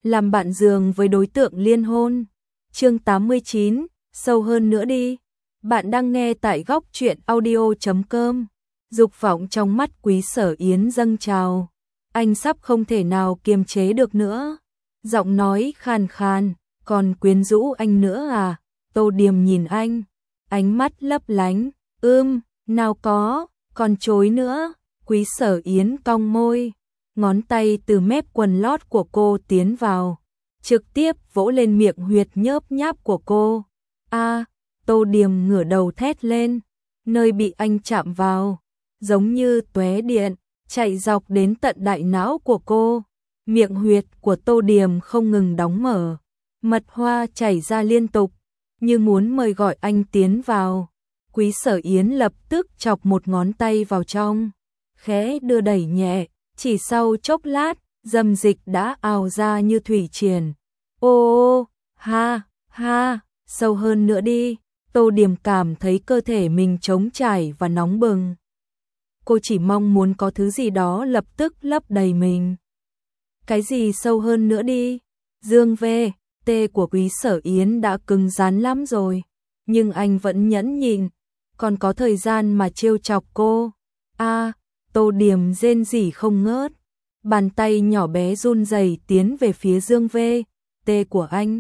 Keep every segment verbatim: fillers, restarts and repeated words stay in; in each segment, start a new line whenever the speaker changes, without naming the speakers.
làm bạn giường với đối tượng liên hôn. Chương tám mươi chín, sâu hơn nữa đi. Bạn đang nghe tại góc truyện audio chấm com. Dục vọng trong mắt Quý Sở Yến dâng trào. Anh sắp không thể nào kiềm chế được nữa. Giọng nói khàn khàn, còn quyến rũ anh nữa à? Tô Điềm nhìn anh, ánh mắt lấp lánh. Ưm, nào có, còn chối nữa. Quý Sở Yến cong môi, ngón tay từ mép quần lót của cô tiến vào, trực tiếp vỗ lên miệng huyệt nhớp nháp của cô. A, Tô Điềm ngửa đầu thét lên, nơi bị anh chạm vào, giống như tóe điện, chạy dọc đến tận đại não của cô. Miệng huyệt của Tô Điềm không ngừng đóng mở, mật hoa chảy ra liên tục, như muốn mời gọi anh tiến vào. Quý Sở Yến lập tức chọc một ngón tay vào trong, khẽ đưa đẩy nhẹ, chỉ sau chốc lát, dâm dịch đã ào ra như thủy triền. Ô ô, ha, ha, sâu hơn nữa đi. Tô Điềm cảm thấy cơ thể mình trống trải và nóng bừng. Cô chỉ mong muốn có thứ gì đó lập tức lấp đầy mình. Cái gì sâu hơn nữa đi? Dương về, tê của Quý Sở Yến đã cứng rắn lắm rồi, nhưng anh vẫn nhẫn nhịn, còn có thời gian mà trêu chọc cô. A, Tô Điềm rên rỉ không ngớt, bàn tay nhỏ bé run rẩy tiến về phía Dương vê, tê của anh.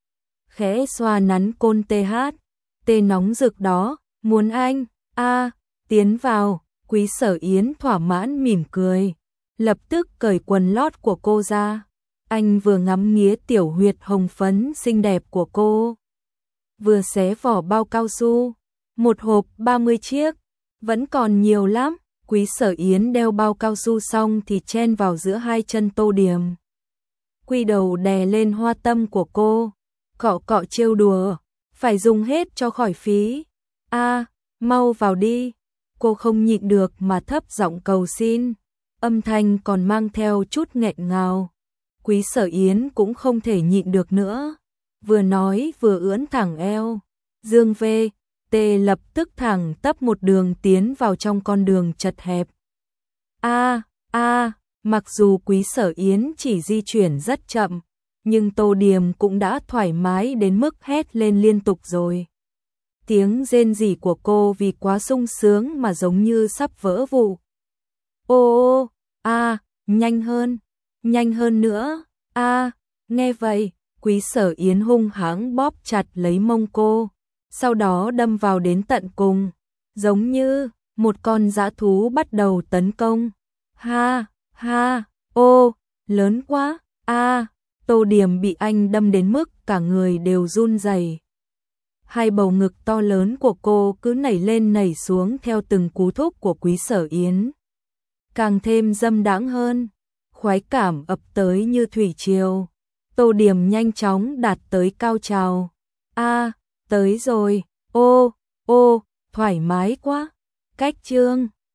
Khẽ xoa nắn côn tê hát, tê nóng rực đó, muốn anh, a, tiến vào. Quý Sở Yến thỏa mãn mỉm cười, lập tức cởi quần lót của cô ra. Anh vừa ngắm nghía tiểu huyệt hồng phấn xinh đẹp của cô, vừa xé vỏ bao cao su, một hộp ba mươi chiếc, vẫn còn nhiều lắm. Quý Sở Yến đeo bao cao su xong thì chen vào giữa hai chân Tô Điềm, quy đầu đè lên hoa tâm của cô, cọ cọ trêu đùa, phải dùng hết cho khỏi phí. A, mau vào đi. Cô không nhịn được mà thấp giọng cầu xin, âm thanh còn mang theo chút nghẹn ngào. Quý Sở Yến cũng không thể nhịn được nữa, vừa nói vừa ưỡn thẳng eo. Dương vê, tê lập tức thẳng tắp một đường tiến vào trong con đường chật hẹp. A, a, mặc dù Quý Sở Yến chỉ di chuyển rất chậm, nhưng Tô Điềm cũng đã thoải mái đến mức hét lên liên tục rồi. Tiếng rên rỉ của cô vì quá sung sướng mà giống như sắp vỡ vụn. Ô ô, a, nhanh hơn, nhanh hơn nữa, a, nghe vậy, Quý Sở Yến hung hãng bóp chặt lấy mông cô, sau đó đâm vào đến tận cùng, giống như một con dã thú bắt đầu tấn công. Ha, ha, ô, lớn quá, a, Tô Điềm bị anh đâm đến mức cả người đều run rẩy. Hai bầu ngực to lớn của cô cứ nảy lên nảy xuống theo từng cú thúc của Quý Sở Yến. Càng thêm dâm đãng hơn, khoái cảm ập tới như thủy triều. Tô Điềm nhanh chóng đạt tới cao trào. A, tới rồi, ô, ô, thoải mái quá. Cách chương